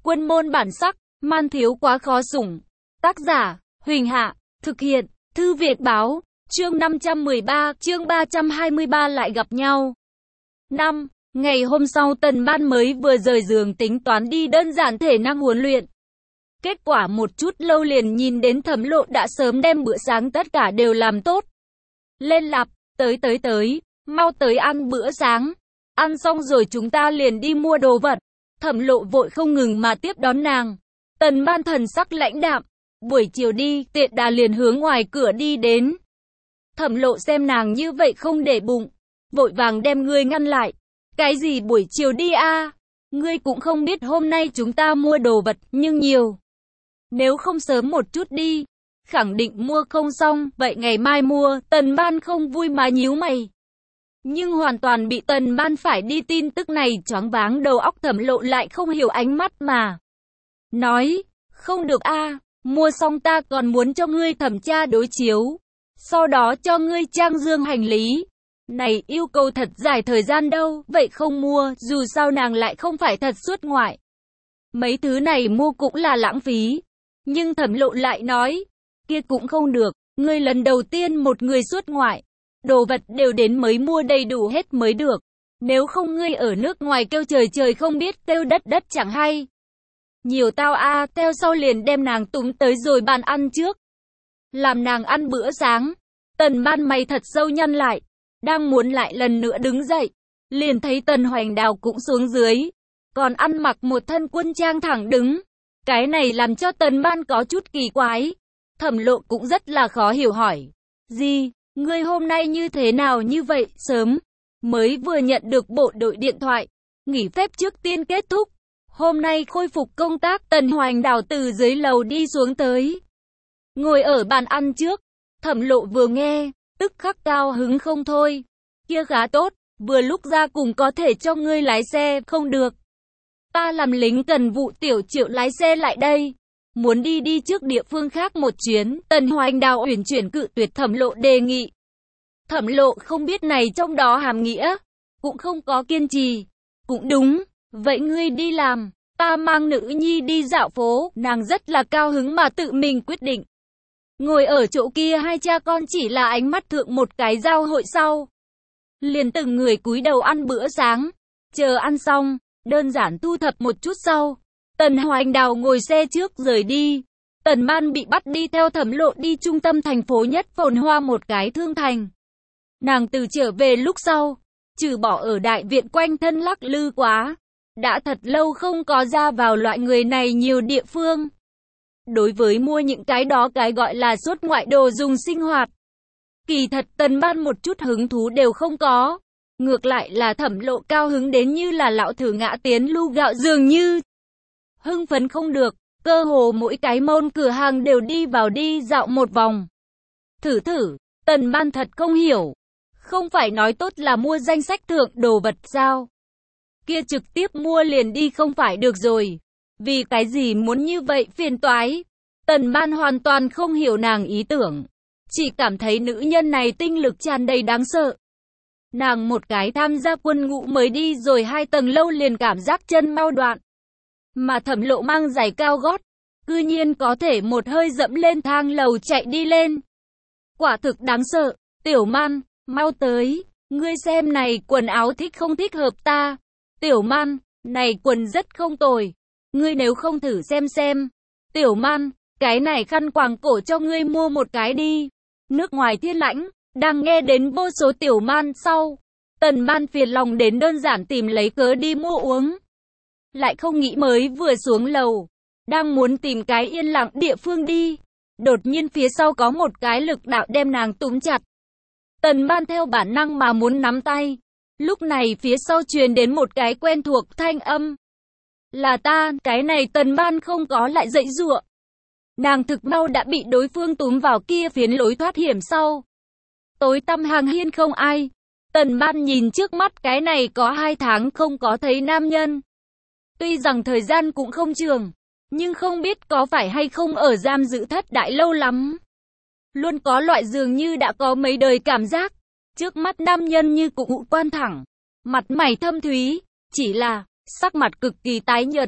Quân môn bản sắc, man thiếu quá khó sủng. Tác giả, Huỳnh Hạ, thực hiện, Thư Việt Báo, chương 513, chương 323 lại gặp nhau. 5. Ngày hôm sau Tần Ban mới vừa rời giường tính toán đi đơn giản thể năng huấn luyện. Kết quả một chút lâu liền nhìn đến Thẩm Lộ đã sớm đem bữa sáng tất cả đều làm tốt. Lên lạp, tới, mau tới ăn bữa sáng. Ăn xong rồi chúng ta liền đi mua đồ vật. Thẩm Lộ vội không ngừng mà tiếp đón nàng. Tần Ban thần sắc lãnh đạm. Buổi chiều đi, tiện đà liền hướng ngoài cửa đi đến. Thẩm Lộ xem nàng như vậy không để bụng, vội vàng đem ngươi ngăn lại. Cái gì buổi chiều đi a? Ngươi cũng không biết hôm nay chúng ta mua đồ vật nhưng nhiều. Nếu không sớm một chút đi, khẳng định mua không xong, vậy ngày mai mua. Tần Ban không vui mà nhíu mày. Nhưng hoàn toàn bị Tần Ban phải đi tin tức này choáng váng đầu óc. Thẩm Lộ lại không hiểu ánh mắt mà nói, không được a, mua xong ta còn muốn cho ngươi thẩm tra đối chiếu, sau đó cho ngươi trang dương hành lý. Này yêu cầu thật dài thời gian đâu, vậy không mua, dù sao nàng lại không phải thật xuất ngoại. Mấy thứ này mua cũng là lãng phí. Nhưng Thẩm Lộ lại nói, kia cũng không được, ngươi lần đầu tiên một người xuất ngoại, đồ vật đều đến mới mua đầy đủ hết mới được. Nếu không ngươi ở nước ngoài kêu trời không biết, kêu đất chẳng hay. Nhiều tao a, theo sau liền đem nàng túm tới rồi bàn ăn trước. Làm nàng ăn bữa sáng. Tần Ban mày thật sâu nhăn lại, đang muốn lại lần nữa đứng dậy, liền thấy Tần Hoành Đào cũng xuống dưới, còn ăn mặc một thân quân trang thẳng đứng. Cái này làm cho Tần Ban có chút kỳ quái. Thẩm Lộ cũng rất là khó hiểu hỏi, gì, ngươi hôm nay như thế nào như vậy, sớm, mới vừa nhận được bộ đội điện thoại, nghỉ phép trước tiên kết thúc, hôm nay khôi phục công tác. Tần Hoành Đào từ dưới lầu đi xuống tới, ngồi ở bàn ăn trước. Thẩm Lộ vừa nghe, tức khắc cao hứng không thôi, kia khá tốt, vừa lúc ra cùng có thể cho ngươi lái xe. Không được, ta làm lính cần vụ, Tiểu Triệu lái xe lại đây, muốn đi trước địa phương khác một chuyến. Tần Hoành Đào uyển chuyển cự tuyệt Thẩm Lộ đề nghị. Thẩm Lộ không biết này trong đó hàm nghĩa, cũng không có kiên trì. Cũng đúng, vậy ngươi đi làm, ta mang nữ nhi đi dạo phố. Nàng rất là cao hứng mà tự mình quyết định. Ngồi ở chỗ kia hai cha con chỉ là ánh mắt thượng một cái giao hội sau, liền từng người cúi đầu ăn bữa sáng. Chờ ăn xong, đơn giản thu thập một chút sau, Tần Hoành Đào ngồi xe trước rời đi. Tần Ban bị bắt đi theo Thẩm Lộ đi trung tâm thành phố nhất phồn hoa một cái Thương Thành. Nàng từ trở về lúc sau, trừ bỏ ở đại viện quanh thân lắc lư quá, đã thật lâu không có ra vào loại người này nhiều địa phương. Đối với mua những cái đó cái gọi là xuất ngoại đồ dùng sinh hoạt, kỳ thật Tần Ban một chút hứng thú đều không có. Ngược lại là Thẩm Lộ cao hứng đến như là lão thử ngã tiến lu gạo dường như. Hưng phấn không được, cơ hồ mỗi cái môn cửa hàng đều đi vào đi dạo một vòng. Thử, Tần Ban thật không hiểu. Không phải nói tốt là mua danh sách thượng đồ vật sao? Kia trực tiếp mua liền đi không phải được rồi. Vì cái gì muốn như vậy phiền toái? Tần Ban hoàn toàn không hiểu nàng ý tưởng. Chỉ cảm thấy nữ nhân này tinh lực tràn đầy đáng sợ. Nàng một cái tham gia quân ngũ mới đi rồi 2 tầng lâu liền cảm giác chân mau đoạn. Mà Thẩm Lộ mang giày cao gót, cư nhiên có thể một hơi dẫm lên thang lầu chạy đi lên. Quả thực đáng sợ. Tiểu Man, mau tới, ngươi xem này quần áo thích không thích hợp ta. Tiểu Man, này quần rất không tồi, ngươi nếu không thử xem. Tiểu Man, cái này khăn quàng cổ cho ngươi mua một cái đi. Nước ngoài thiên lãnh. Đang nghe đến vô số Tiểu Man sau, Tần Ban phiền lòng đến đơn giản tìm lấy cớ đi mua uống. Lại không nghĩ mới vừa xuống lầu, đang muốn tìm cái yên lặng địa phương đi, đột nhiên phía sau có một cái lực đạo đem nàng túm chặt. Tần Ban theo bản năng mà muốn nắm tay. Lúc này phía sau truyền đến một cái quen thuộc thanh âm. Là ta. Cái này Tần Ban không có lại dãy giụa. Nàng thực mau đã bị đối phương túm vào kia phiến lối thoát hiểm sau. Tối tăm hàng hiên không ai. Tần Ban nhìn trước mắt cái này có 2 tháng không có thấy nam nhân. Tuy rằng thời gian cũng không trường, nhưng không biết có phải hay không ở giam giữ thất đại lâu lắm. Luôn có loại dường như đã có mấy đời cảm giác. Trước mắt nam nhân như cục ngũ quan thẳng, mặt mày thâm thúy, chỉ là sắc mặt cực kỳ tái nhợt,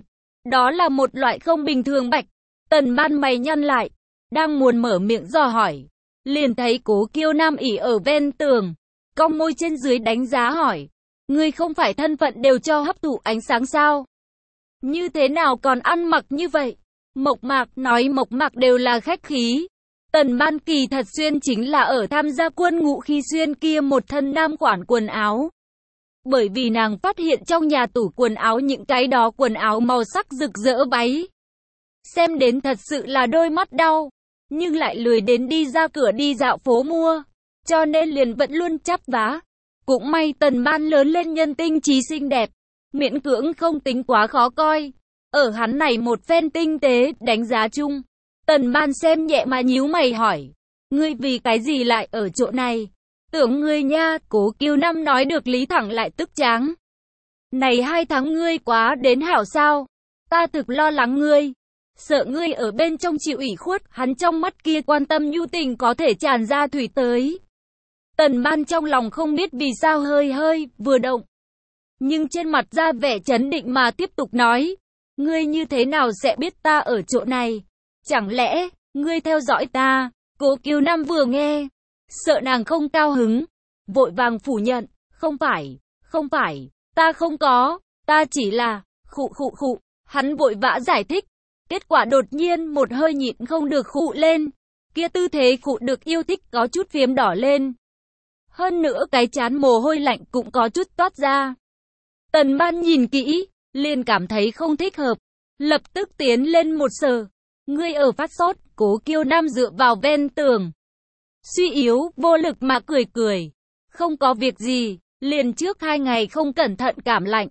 Đó là một loại không bình thường Bạch. Tần Ban mày nhăn lại, đang muốn mở miệng dò hỏi, liền thấy Cố Kiêu Nam ỉ ở ven tường, cong môi trên dưới đánh giá hỏi, ngươi không phải thân phận đều cho hấp thụ ánh sáng sao? Như thế nào còn ăn mặc như vậy? Mộc Mạc nói Mộc Mạc đều là khách khí. Tần Ban kỳ thật xuyên chính là ở tham gia quân ngũ khi xuyên kia một thân nam khoản quần áo. Bởi vì nàng phát hiện trong nhà tủ quần áo những cái đó quần áo màu sắc rực rỡ váy. Xem đến thật sự là đôi mắt đau, nhưng lại lười đến đi ra cửa đi dạo phố mua, cho nên liền vẫn luôn chắp vá. Cũng may Tần Ban lớn lên nhân tinh trí xinh đẹp, miễn cưỡng không tính quá khó coi. Ở hắn này một phen tinh tế đánh giá chung, Tần Ban xem nhẹ mà nhíu mày hỏi, ngươi vì cái gì lại ở chỗ này? Tưởng ngươi nha, Cố Kiêu Nam nói được lý thẳng lại tức tráng. Này 2 tháng ngươi quá đến hảo sao? Ta thực lo lắng ngươi, sợ ngươi ở bên trong chịu ủy khuất. Hắn trong mắt kia quan tâm nhu tình có thể tràn ra thủy tới. Tần Ban trong lòng không biết vì sao hơi vừa động, nhưng trên mặt ra vẻ chấn định mà tiếp tục nói, ngươi như thế nào sẽ biết ta ở chỗ này? Chẳng lẽ ngươi theo dõi ta? Cố Kiêu Nam vừa nghe, sợ nàng không cao hứng, vội vàng phủ nhận, không phải, ta không có, ta chỉ là, khụ. Hắn vội vã giải thích, kết quả đột nhiên một hơi nhịn không được khụ lên, kia tư thế khụ được yêu thích có chút phiếm đỏ lên. Hơn nữa cái trán mồ hôi lạnh cũng có chút toát ra. Tần Ban nhìn kỹ, liền cảm thấy không thích hợp, lập tức tiến lên một sờ. Ngươi ở phát sốt? Cố Kiêu Nam dựa vào ven tường, suy yếu, vô lực mà cười. Không có việc gì, liền trước 2 ngày không cẩn thận cảm lạnh.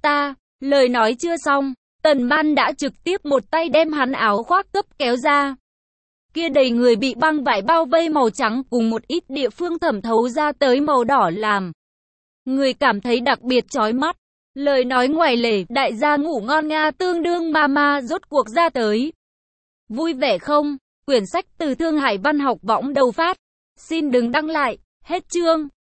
Lời nói chưa xong, Tần Ban đã trực tiếp một tay đem hắn áo khoác cấp kéo ra. Kia đầy người bị băng vải bao vây màu trắng cùng một ít địa phương thẩm thấu ra tới màu đỏ làm người cảm thấy đặc biệt chói mắt. Lời nói ngoài lề, đại gia ngủ ngon nga tương đương mama rốt cuộc ra tới. Vui vẻ không? Quyển sách từ Thương Hải Văn học võng đầu phát. Xin đừng đăng lại. Hết chương.